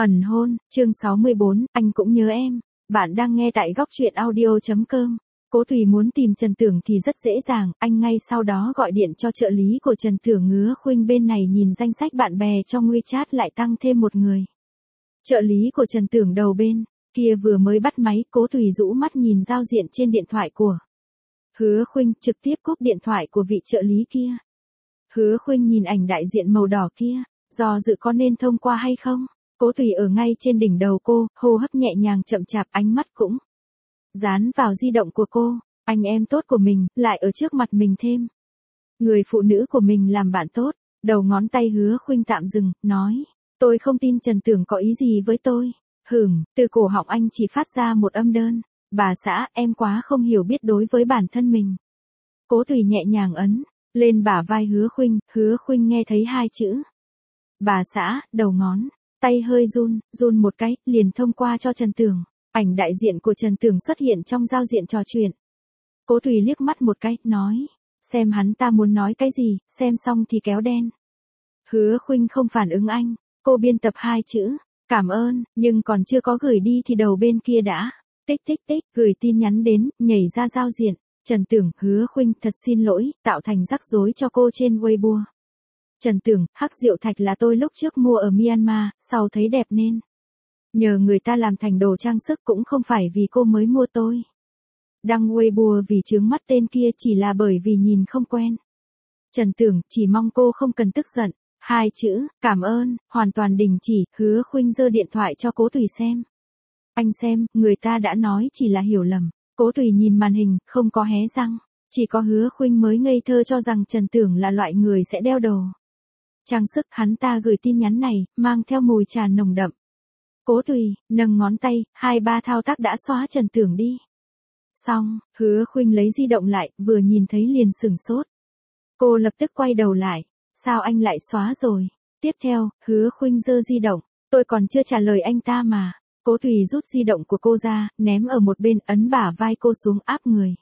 Ẩn hôn, chương 64, anh cũng nhớ em. Bạn đang nghe tại góc truyện audio.com. Cố Thùy muốn tìm Trần Tưởng thì rất dễ dàng, anh ngay sau đó gọi điện cho trợ lý của Trần Tưởng Ngứa Khuynh bên này nhìn danh sách bạn bè trong WeChat lại tăng thêm một người. Trợ lý của Trần Tưởng đầu bên kia vừa mới bắt máy, Cố Thùy rũ mắt nhìn giao diện trên điện thoại của Hứa Khuynh, trực tiếp cúp điện thoại của vị trợ lý kia. Hứa Khuynh nhìn ảnh đại diện màu đỏ kia, do dự có nên thông qua hay không. Cố Thùy ở ngay trên đỉnh đầu cô, hô hấp nhẹ nhàng chậm chạp, ánh mắt cũng dán vào di động của cô. Anh em tốt của mình, lại ở trước mặt mình thêm người phụ nữ của mình làm bạn tốt. Đầu ngón tay Hứa Khuynh tạm dừng, nói, tôi không tin Trần Tưởng có ý gì với tôi. Từ cổ họng anh chỉ phát ra một âm đơn. Bà xã, em quá không hiểu biết đối với bản thân mình. Cố Thùy nhẹ nhàng ấn lên bả vai Hứa Khuynh nghe thấy hai chữ bà xã, đầu ngón tay hơi run một cái, liền thông qua cho Trần Tưởng. Ảnh đại diện của Trần Tưởng xuất hiện trong giao diện trò chuyện. Cố Thùy liếc mắt một cái, nói, xem hắn ta muốn nói cái gì, xem xong thì kéo đen. Hứa Khuynh không phản ứng anh, cô biên tập hai chữ, cảm ơn, nhưng còn chưa có gửi đi thì đầu bên kia đã, tích, gửi tin nhắn đến, nhảy ra giao diện. Trần Tưởng, Hứa Khuynh thật xin lỗi, tạo thành rắc rối cho cô trên Weibo. Trần Tưởng, hắc rượu thạch là tôi lúc trước mua ở Myanmar, sau thấy đẹp nên nhờ người ta làm thành đồ trang sức, cũng không phải vì cô mới mua tôi. Đăng Weibo vì chướng mắt tên kia chỉ là bởi vì nhìn không quen. Trần Tưởng, chỉ mong cô không cần tức giận. Hai chữ, cảm ơn, hoàn toàn đình chỉ. Hứa Khuynh giơ điện thoại cho Cố Thùy xem. Anh xem, người ta đã nói chỉ là hiểu lầm. Cố Thùy nhìn màn hình, không có hé răng. Chỉ có Hứa Khuynh mới ngây thơ cho rằng Trần Tưởng là loại người sẽ đeo đồ trang sức. Hắn ta gửi tin nhắn này, mang theo mùi trà nồng đậm. Cố Thùy, nâng ngón tay, 2-3 thao tác đã xóa Trần Tưởng đi. Xong, Hứa Khuynh lấy di động lại, vừa nhìn thấy liền sửng sốt. Cô lập tức quay đầu lại. Sao anh lại xóa rồi? Tiếp theo, Hứa Khuynh giơ di động. Tôi còn chưa trả lời anh ta mà. Cố Thùy rút di động của cô ra, ném ở một bên, ấn bả vai cô xuống, áp người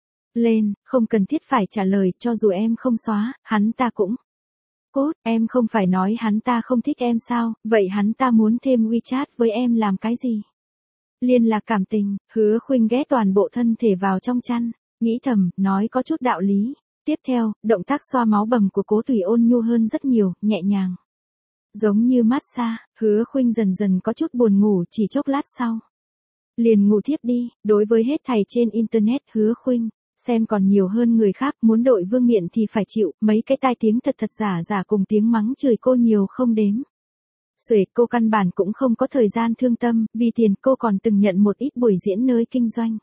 lên, không cần thiết phải trả lời, cho dù em không xóa, hắn ta cũng cốt, em không phải nói hắn ta không thích em sao, vậy hắn ta muốn thêm WeChat với em làm cái gì? Liên lạc cảm tình. Hứa Khuynh ghé toàn bộ thân thể vào trong chăn, nghĩ thầm, nói có chút đạo lý. Tiếp theo, động tác xoa máu bầm của Cố Thùy ôn nhu hơn rất nhiều, nhẹ nhàng, giống như massage. Hứa Khuynh dần dần có chút buồn ngủ, chỉ chốc lát sau liền ngủ thiếp đi. Đối với hết thảy trên internet, Hứa Khuynh xem còn nhiều hơn người khác, muốn đội vương miện thì phải chịu, mấy cái tai tiếng thật giả cùng tiếng mắng chửi cô nhiều không đếm xuể. Cô căn bản cũng không có thời gian thương tâm, vì tiền cô còn từng nhận một ít buổi diễn nơi kinh doanh.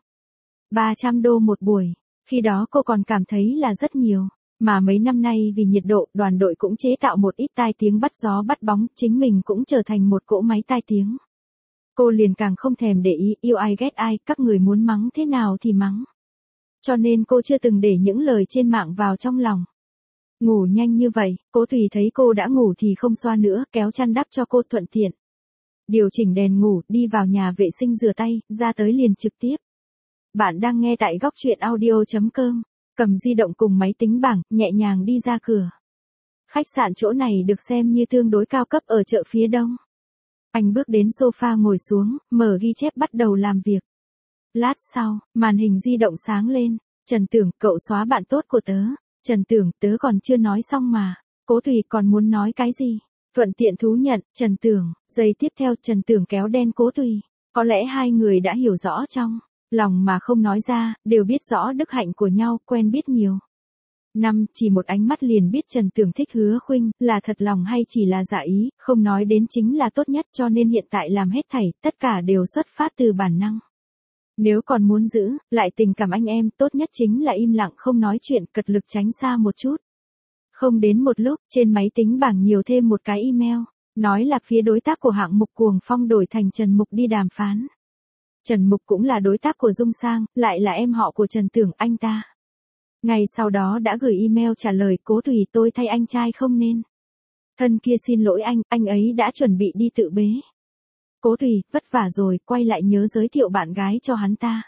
$300 một buổi, khi đó cô còn cảm thấy là rất nhiều. Mà mấy năm nay vì nhiệt độ, đoàn đội cũng chế tạo một ít tai tiếng bắt gió bắt bóng, chính mình cũng trở thành một cỗ máy tai tiếng. Cô liền càng không thèm để ý, yêu ai ghét ai, các người muốn mắng thế nào thì mắng. Cho nên cô chưa từng để những lời trên mạng vào trong lòng. Ngủ nhanh như vậy, Cố Thùy thấy cô đã ngủ thì không xoa nữa, kéo chăn đắp cho cô thuận tiện. Điều chỉnh đèn ngủ, đi vào nhà vệ sinh rửa tay, ra tới liền trực tiếp. Bạn đang nghe tại góc truyện audio.com. Cầm di động cùng máy tính bảng, nhẹ nhàng đi ra cửa. Khách sạn chỗ này được xem như tương đối cao cấp ở chợ phía đông. Anh bước đến sofa ngồi xuống, mở ghi chép bắt đầu làm việc. Lát sau, màn hình di động sáng lên. Trần Tưởng, cậu xóa bạn tốt của tớ. Trần Tưởng, tớ còn chưa nói xong mà. Cố Thùy, còn muốn nói cái gì? Thuận tiện thú nhận. Trần Tưởng, giây tiếp theo Trần Tưởng kéo đen Cố Thùy. Có lẽ hai người đã hiểu rõ trong lòng mà không nói ra, đều biết rõ đức hạnh của nhau, quen biết nhiều năm, chỉ một ánh mắt liền biết Trần Tưởng thích Hứa Khuynh, là thật lòng hay chỉ là giả ý, không nói đến chính là tốt nhất, cho nên hiện tại làm hết thảy, tất cả đều xuất phát từ bản năng. Nếu còn muốn giữ lại tình cảm anh em, tốt nhất chính là im lặng không nói chuyện, cật lực tránh xa một chút. Không đến một lúc, trên máy tính bảng nhiều thêm một cái email, nói là phía đối tác của hạng mục Cuồng Phong đổi thành Trần Mục đi đàm phán. Trần Mục cũng là đối tác của Dung Sang, lại là em họ của Trần Tưởng, anh ta. Ngày sau đó đã gửi email trả lời, Cố Thùy, tôi thay anh trai không nên. Thân kia xin lỗi anh ấy đã chuẩn bị đi tự bế. Cố Thùy, vất vả rồi, quay lại nhớ giới thiệu bạn gái cho hắn ta.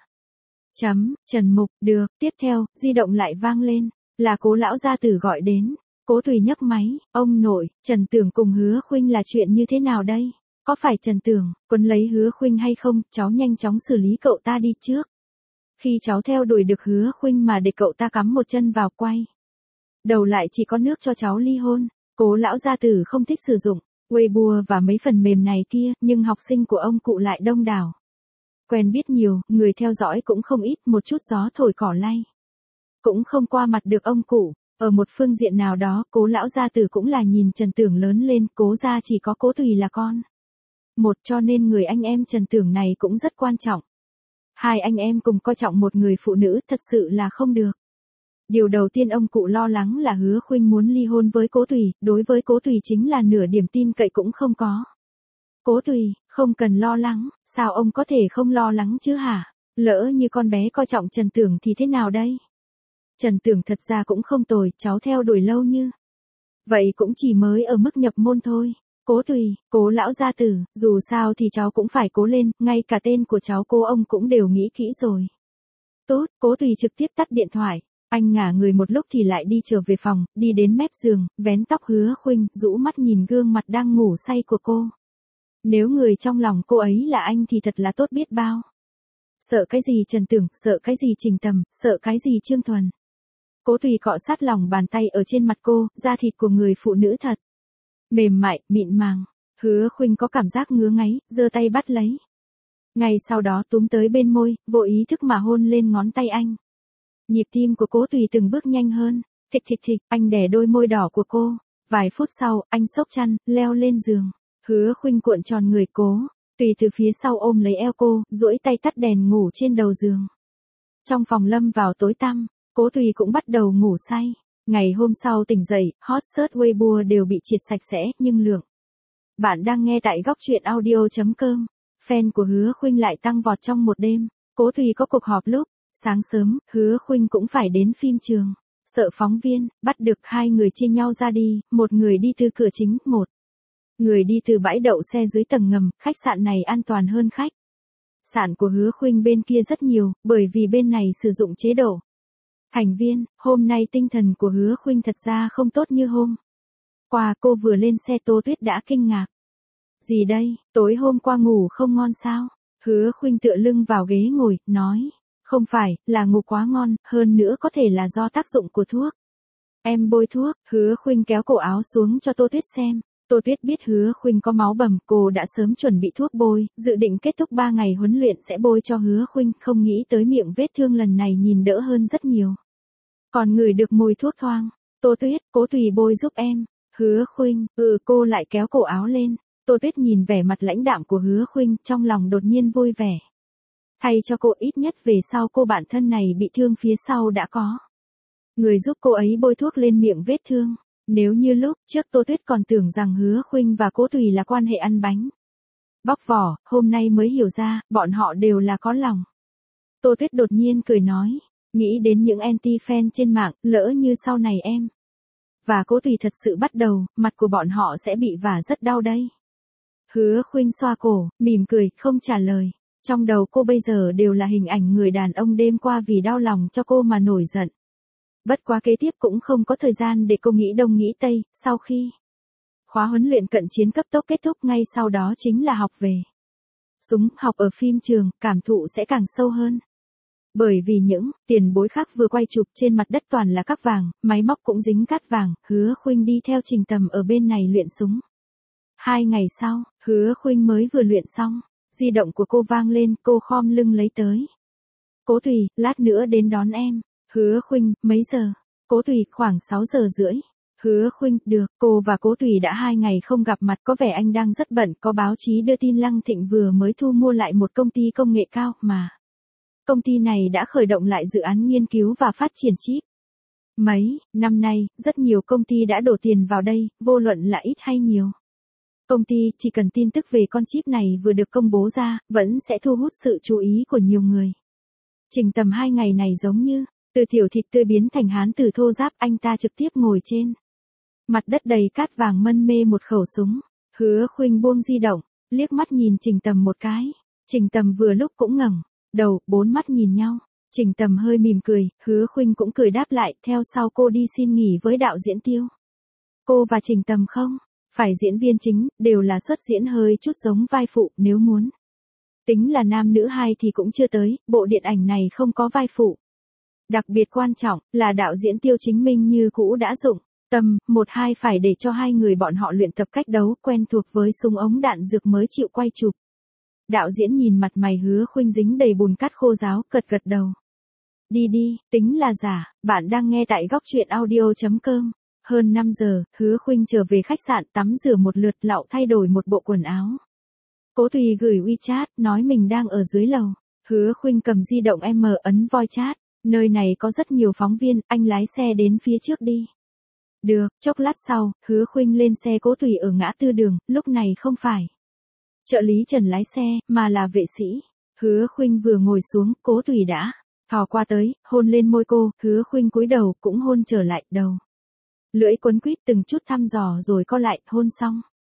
Trần Mục, được. Tiếp theo, di động lại vang lên, là Cố lão gia tử gọi đến. Cố Thùy nhấc máy, ông nội, Trần Tưởng cùng Hứa Khuynh là chuyện như thế nào đây? Có phải Trần Tưởng, quấn lấy Hứa Khuynh hay không, cháu nhanh chóng xử lý cậu ta đi trước. Khi cháu theo đuổi được Hứa Khuynh mà để cậu ta cắm một chân vào quay. Đầu lại chỉ có nước cho cháu ly hôn. Cố lão gia tử không thích sử dụng Weibo và mấy phần mềm này kia, nhưng học sinh của ông cụ lại đông đảo. Quen biết nhiều, người theo dõi cũng không ít, một chút gió thổi cỏ lay. Cũng không qua mặt được ông cụ. Ở một phương diện nào đó, Cố lão gia tử cũng là nhìn Trần Tưởng lớn lên, Cố gia chỉ có Cố Tùy là con. Một, cho nên người anh em Trần Tưởng này cũng rất quan trọng. Hai anh em cùng coi trọng một người phụ nữ thật sự là không được. Điều đầu tiên ông cụ lo lắng là Hứa Khuynh muốn ly hôn với Cố Tùy, đối với Cố Tùy chính là nửa điểm tin cậy cũng không có. Cố Tùy, không cần lo lắng, sao ông có thể không lo lắng chứ hả? Lỡ như con bé coi trọng Trần Tưởng thì thế nào đây? Trần Tưởng thật ra cũng không tồi, cháu theo đuổi lâu như. Vậy cũng chỉ mới ở mức nhập môn thôi. Cố Tùy, Cố lão gia tử, dù sao thì cháu cũng phải cố lên, ngay cả tên của cháu cô ông cũng đều nghĩ kỹ rồi. Tốt, Cố Tùy trực tiếp tắt điện thoại. Anh ngả người một lúc thì lại đi trở về phòng, đi đến mép giường, vén tóc Hứa Khuynh, rũ mắt nhìn gương mặt đang ngủ say của cô. Nếu người trong lòng cô ấy là anh thì thật là tốt biết bao. Sợ cái gì Trần Tưởng, sợ cái gì Trình Tầm, sợ cái gì Trương Thuần. Cố Tùy cọ sát lòng bàn tay ở trên mặt cô, da thịt của người phụ nữ thật. Mềm mại, mịn màng. Hứa Khuynh có cảm giác ngứa ngáy, giơ tay bắt lấy. Ngay sau đó túm tới bên môi, vô ý thức mà hôn lên ngón tay anh. Nhịp tim của Cố Tùy từng bước nhanh hơn. Thịch thịch thịch, anh đè đôi môi đỏ của cô. Vài phút sau, anh xốc chăn, leo lên giường. Hứa Khuynh cuộn tròn người Cố Tùy từ phía sau ôm lấy eo cô, duỗi tay tắt đèn ngủ trên đầu giường. Trong phòng lâm vào tối tăm, Cố Tùy cũng bắt đầu ngủ say. Ngày hôm sau tỉnh dậy, hot search Weibo đều bị triệt sạch sẽ, nhưng lượng. Bạn đang nghe tại góc truyện audio.com. Fan của Hứa Khuynh lại tăng vọt trong một đêm. Cố Tùy có cuộc họp lúc sáng sớm, Hứa Khuynh cũng phải đến phim trường. Sợ phóng viên bắt được hai người chia nhau ra đi, một người đi từ cửa chính, một người đi từ bãi đậu xe dưới tầng ngầm. Khách sạn này an toàn hơn khách sạn của Hứa Khuynh bên kia rất nhiều, bởi vì bên này sử dụng chế độ thành viên. Hôm nay tinh thần của Hứa Khuynh thật ra không tốt như hôm qua. Cô vừa lên xe Tô Tuyết đã kinh ngạc. Gì đây, tối hôm qua ngủ không ngon sao? Hứa Khuynh tựa lưng vào ghế ngồi, nói. Không phải, là ngủ quá ngon, hơn nữa có thể là do tác dụng của thuốc. Em bôi thuốc. Hứa Khuynh kéo cổ áo xuống cho Tô Tuyết xem. Tô Tuyết biết Hứa Khuynh có máu bầm, cô đã sớm chuẩn bị thuốc bôi, dự định kết thúc 3 ngày huấn luyện sẽ bôi cho Hứa Khuynh, không nghĩ tới miệng vết thương lần này nhìn đỡ hơn rất nhiều. Còn ngửi được mùi thuốc thoang. Tô Tuyết, Cố Tùy bôi giúp em. Hứa Khuynh, cô lại kéo cổ áo lên. Tô Tuyết nhìn vẻ mặt lãnh đạm của Hứa Khuynh, trong lòng đột nhiên vui vẻ. Thay cho cô, ít nhất về sau cô bạn thân này bị thương phía sau đã có người giúp cô ấy bôi thuốc lên miệng vết thương. Nếu như lúc trước Tô Tuyết còn tưởng rằng Hứa Khuynh và Cố Tùy là quan hệ ăn bánh bóc vỏ, hôm nay mới hiểu ra, bọn họ đều là có lòng. Tô Tuyết đột nhiên cười nói, nghĩ đến những anti-fan trên mạng, lỡ như sau này em và Cố Tùy thật sự bắt đầu, mặt của bọn họ sẽ bị vả rất đau đây. Hứa Khuynh xoa cổ, mỉm cười, không trả lời. Trong đầu cô bây giờ đều là hình ảnh người đàn ông đêm qua vì đau lòng cho cô mà nổi giận. Bất quá kế tiếp cũng không có thời gian để cô nghĩ đông nghĩ tây. Sau khi khóa huấn luyện cận chiến cấp tốc kết thúc, ngay sau đó chính là học về súng. Học ở phim trường, cảm thụ sẽ càng sâu hơn. Bởi vì những tiền bối khác vừa quay chụp, trên mặt đất toàn là cát vàng, máy móc cũng dính cát vàng. Hứa Khuynh đi theo Trình Tầm ở bên này luyện súng. 2 ngày sau, Hứa Khuynh mới vừa luyện xong, di động của cô vang lên, cô khom lưng lấy tới. Cố Tùy, lát nữa đến đón em. Hứa Khuynh, mấy giờ? Cố Tùy, khoảng 6 giờ rưỡi. Hứa Khuynh, được. Cô và Cố Tùy đã 2 ngày không gặp mặt, có vẻ anh đang rất bận. Có báo chí đưa tin Lăng Thịnh vừa mới thu mua lại một công ty công nghệ cao mà. Công ty này đã khởi động lại dự án nghiên cứu và phát triển chip. Mấy năm nay, rất nhiều công ty đã đổ tiền vào đây, vô luận là ít hay nhiều. Công ty chỉ cần tin tức về con chip này vừa được công bố ra, vẫn sẽ thu hút sự chú ý của nhiều người. Trình Tầm 2 ngày này giống như từ tiểu thịt tươi biến thành hán tử thô ráp, anh ta trực tiếp ngồi trên mặt đất đầy cát vàng mân mê một khẩu súng. Hứa Khuynh buông di động, liếc mắt nhìn Trình Tầm một cái. Trình Tầm vừa lúc cũng ngẩng đầu, 4 mắt nhìn nhau. Trình Tầm hơi mỉm cười, Hứa Khuynh cũng cười đáp lại, theo sau cô đi xin nghỉ với đạo diễn Tiêu. Cô và Trình Tầm không Phải diễn viên chính, đều là xuất diễn hơi chút giống vai phụ, nếu muốn tính là nam nữ hai thì cũng chưa tới, bộ điện ảnh này không có vai phụ. Đặc biệt quan trọng là đạo diễn Tiêu Chính Minh như cũ đã dụng tâm, một hai phải để cho hai người bọn họ luyện tập cách đấu, quen thuộc với súng ống đạn dược mới chịu quay chụp. Đạo diễn nhìn mặt mày Hứa Khuynh dính đầy bùn cát khô ráo, gật gật đầu. Đi đi, tính là giả, bạn đang nghe tại góc truyện audio.com. Hơn 5 giờ, Hứa Khuynh trở về khách sạn tắm rửa một lượt lạo thay đổi một bộ quần áo. Cố Tùy gửi WeChat, nói mình đang ở dưới lầu. Hứa Khuynh cầm di động ấn voice chat. Nơi này có rất nhiều phóng viên, anh lái xe đến phía trước đi. Được, chốc lát sau, Hứa Khuynh lên xe Cố Tùy ở ngã tư đường, lúc này không phải trợ lý Trần lái xe, mà là vệ sĩ. Hứa Khuynh vừa ngồi xuống, Cố Tùy đã thò qua tới, hôn lên môi cô, Hứa Khuynh cúi đầu, cũng hôn trở lại, đầu lưỡi quấn quýt từng chút thăm dò rồi co lại, hôn xong.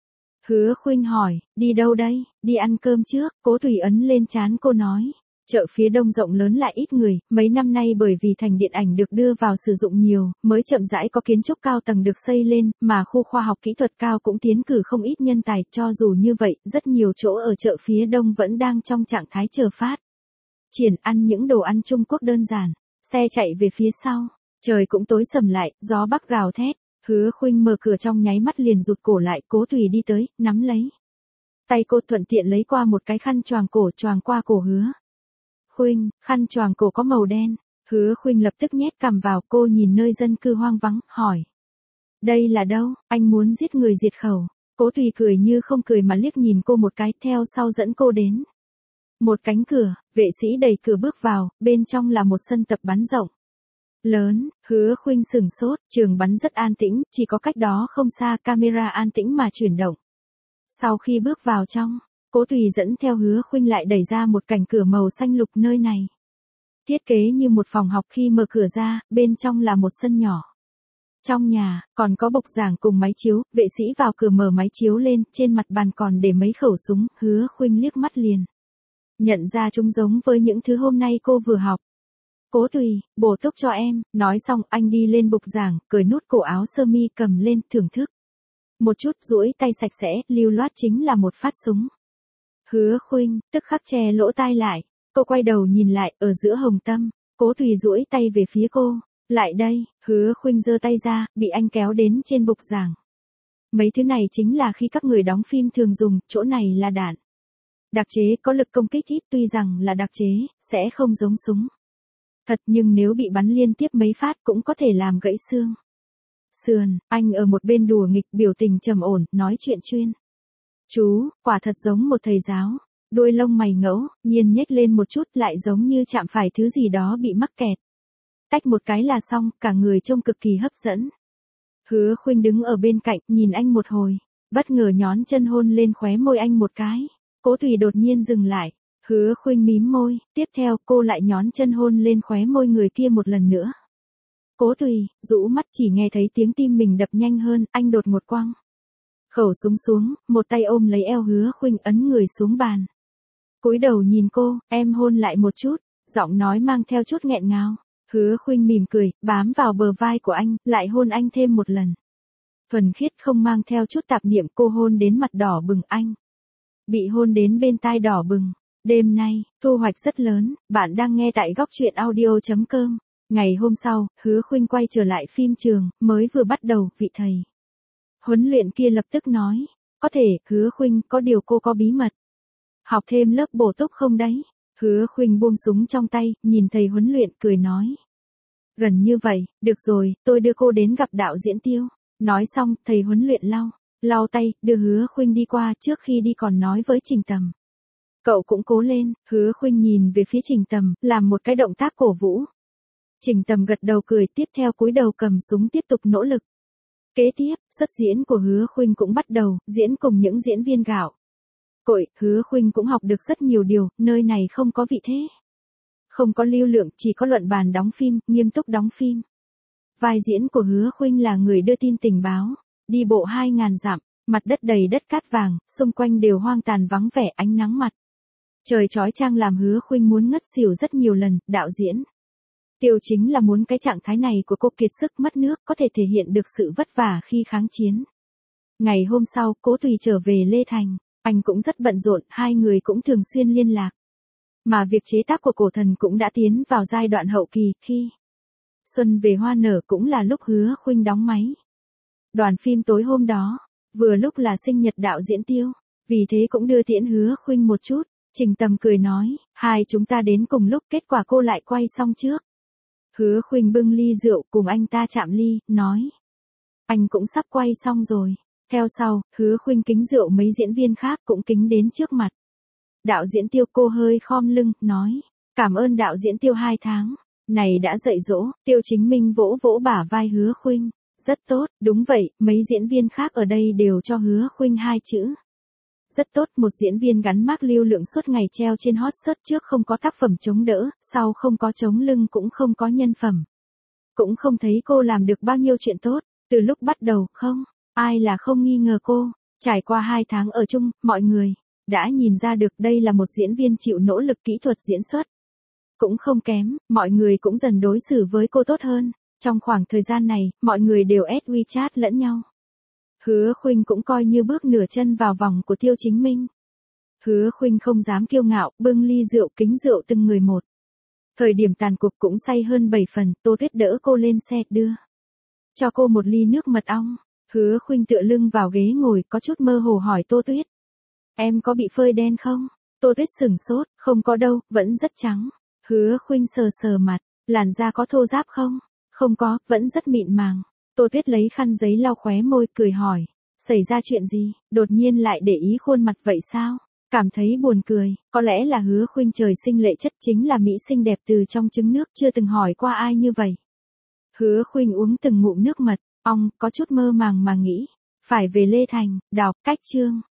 Hứa Khuynh hỏi, đi đâu đây, đi ăn cơm trước, Cố Tùy ấn lên trán cô nói. Chợ phía đông rộng lớn lại ít người, mấy năm nay bởi vì thành điện ảnh được đưa vào sử dụng nhiều, mới chậm rãi có kiến trúc cao tầng được xây lên, mà khu khoa học kỹ thuật cao cũng tiến cử không ít nhân tài, cho dù như vậy, rất nhiều chỗ ở chợ phía đông vẫn đang trong trạng thái chờ phát triển, ăn những đồ ăn Trung Quốc đơn giản. Xe chạy về phía sau, trời cũng tối sầm lại, gió bắc gào thét. Hứa Khuynh mở cửa trong nháy mắt liền rụt cổ lại, Cố Tùy đi tới, nắm lấy tay cô, thuận tiện lấy qua một cái khăn choàng cổ choàng qua cổ Hứa Khuynh. Khăn choàng cổ có màu đen. Hứa Khuynh lập tức nhét cằm vào, cô nhìn nơi dân cư hoang vắng, hỏi. Đây là đâu, anh muốn giết người diệt khẩu. Cố Tùy cười như không cười mà liếc nhìn cô một cái, theo sau dẫn cô đến một cánh cửa, vệ sĩ đẩy cửa bước vào, bên trong là một sân tập bắn rộng lớn. Hứa Khuynh sửng sốt, trường bắn rất an tĩnh, chỉ có cách đó không xa camera an tĩnh mà chuyển động. Sau khi bước vào trong, Cố Tùy dẫn theo Hứa Khuynh lại đẩy ra một cảnh cửa màu xanh lục, nơi này thiết kế như một phòng học, khi mở cửa ra, bên trong là một sân nhỏ. Trong nhà, còn có bục giảng cùng máy chiếu, vệ sĩ vào cửa mở máy chiếu lên, trên mặt bàn còn để mấy khẩu súng, Hứa Khuynh liếc mắt liền nhận ra chúng giống với những thứ hôm nay cô vừa học. Cố Tùy, bổ túc cho em, nói xong anh đi lên bục giảng, cởi nút cổ áo sơ mi cầm lên, thưởng thức một chút, duỗi tay sạch sẽ, lưu loát chính là một phát súng. Hứa Khuynh tức khắc che lỗ tai lại, cô quay đầu nhìn lại, ở giữa hồng tâm, Cố Tùy duỗi tay về phía cô. Lại đây, Hứa Khuynh giơ tay ra, bị anh kéo đến trên bục giảng. Mấy thứ này chính là khi các người đóng phim thường dùng, chỗ này là đạn đặc chế, có lực công kích ít, tuy rằng là đặc chế, sẽ không giống súng thật, nhưng nếu bị bắn liên tiếp mấy phát cũng có thể làm gãy xương sườn. Anh ở một bên đùa nghịch, biểu tình trầm ổn, nói chuyện chuyên chú, quả thật giống một thầy giáo. Đuôi lông mày ngẫu nhiên nhếch lên một chút, lại giống như chạm phải thứ gì đó bị mắc kẹt. Tách một cái là xong, cả người trông cực kỳ hấp dẫn. Hứa Khuynh đứng ở bên cạnh, nhìn anh một hồi, bất ngờ nhón chân hôn lên khóe môi anh một cái. Cố Tùy đột nhiên dừng lại. Hứa Khuynh mím môi, tiếp theo cô lại nhón chân hôn lên khóe môi người kia một lần nữa. Cố Tùy rũ mắt, chỉ nghe thấy tiếng tim mình đập nhanh hơn, anh đột ngột quăng khẩu súng xuống, một tay ôm lấy eo Hứa Khuynh, ấn người xuống bàn. Cúi đầu nhìn cô, em hôn lại một chút, giọng nói mang theo chút nghẹn ngào. Hứa Khuynh mỉm cười, bám vào bờ vai của anh, lại hôn anh thêm một lần. Thuần khiết không mang theo chút tạp niệm, cô hôn đến mặt đỏ bừng, anh bị hôn đến bên tai đỏ bừng. Đêm nay, thu hoạch rất lớn, bạn đang nghe tại góc truyện audio.com. Ngày hôm sau, Hứa Khuynh quay trở lại phim trường, mới vừa bắt đầu, vị thầy huấn luyện kia lập tức nói. Có thể, Hứa Khuynh, có điều cô có bí mật. Học thêm lớp bổ túc không đấy? Hứa Khuynh buông súng trong tay, nhìn thầy huấn luyện, cười nói. Gần như vậy, được rồi, tôi đưa cô đến gặp đạo diễn Tiêu. Nói xong, thầy huấn luyện lau tay, đưa Hứa Khuynh đi qua, trước khi đi còn nói với Trình Tầm. Cậu cũng cố lên. Hứa Khuynh nhìn về phía Trình Tầm, làm một cái động tác cổ vũ. Trình Tầm gật đầu cười, tiếp theo cúi đầu cầm súng tiếp tục nỗ lực. Kế tiếp, xuất diễn của Hứa Khuynh cũng bắt đầu, diễn cùng những diễn viên gạo cội. Hứa Khuynh cũng học được rất nhiều điều, nơi này không có vị thế, không có lưu lượng, chỉ có luận bàn đóng phim, nghiêm túc đóng phim. Vai diễn của Hứa Khuynh là người đưa tin tình báo, đi bộ 2000 dặm, mặt đất đầy đất cát vàng, xung quanh đều hoang tàn vắng vẻ, ánh nắng mặt trời chói chang làm Hứa Khuynh muốn ngất xỉu rất nhiều lần. Đạo diễn Tiêu chính là muốn cái trạng thái này của cô kiệt sức mất nước, có thể thể hiện được sự vất vả khi kháng chiến. Ngày hôm sau, Cố Tùy trở về Lê Thành, anh cũng rất bận rộn, hai người cũng thường xuyên liên lạc. Mà việc chế tác của Cổ Thần cũng đã tiến vào giai đoạn hậu kỳ, khi Xuân về hoa nở cũng là lúc Hứa Khuynh đóng máy. Đoàn phim tối hôm đó, vừa lúc là sinh nhật đạo diễn Tiêu, vì thế cũng đưa tiễn Hứa Khuynh một chút. Trình Tầm cười nói, hai chúng ta đến cùng lúc, kết quả cô lại quay xong trước. Hứa Khuynh bưng ly rượu cùng anh ta chạm ly, nói, anh cũng sắp quay xong rồi. Theo sau, Hứa Khuynh kính rượu mấy diễn viên khác cũng kính đến trước mặt. Đạo diễn Tiêu, cô hơi khom lưng, nói, cảm ơn đạo diễn Tiêu 2 tháng này đã dạy dỗ. Tiêu Chính Minh vỗ vỗ bả vai Hứa Khuynh, rất tốt, đúng vậy, mấy diễn viên khác ở đây đều cho Hứa Khuynh 2 chữ. Rất tốt, một diễn viên gắn mác lưu lượng suốt ngày treo trên hot search, trước không có tác phẩm chống đỡ, sau không có chống lưng cũng không có nhân phẩm. Cũng không thấy cô làm được bao nhiêu chuyện tốt, từ lúc bắt đầu, không, ai là không nghi ngờ cô. Trải qua 2 tháng ở chung, mọi người đã nhìn ra được đây là một diễn viên chịu nỗ lực, kỹ thuật diễn xuất cũng không kém, mọi người cũng dần đối xử với cô tốt hơn. Trong khoảng thời gian này, mọi người đều add WeChat lẫn nhau. Hứa Khuynh cũng coi như bước nửa chân vào vòng của Tiêu Chính Minh. Hứa Khuynh không dám kiêu ngạo, bưng ly rượu kính rượu từng người một. Thời điểm tàn cuộc cũng say hơn 7 phần, Tô Tuyết đỡ cô lên xe, đưa cho cô một ly nước mật ong. Hứa Khuynh tựa lưng vào ghế ngồi, có chút mơ hồ hỏi Tô Tuyết, em có bị phơi đen không? Tô Tuyết sửng sốt, không có đâu, vẫn rất trắng. Hứa Khuynh sờ sờ mặt, làn da có thô ráp không? Không có, vẫn rất mịn màng. Tô Tuyết lấy khăn giấy lau khóe môi, cười hỏi, xảy ra chuyện gì, đột nhiên lại để ý khuôn mặt vậy sao? Cảm thấy buồn cười, có lẽ là Hứa Khuynh trời sinh lệ chất, chính là mỹ xinh đẹp từ trong trứng nước, chưa từng hỏi qua ai như vậy. Hứa Khuynh uống từng ngụm nước mật ong, có chút mơ màng mà nghĩ, phải về Lê Thành, đọc cách chương.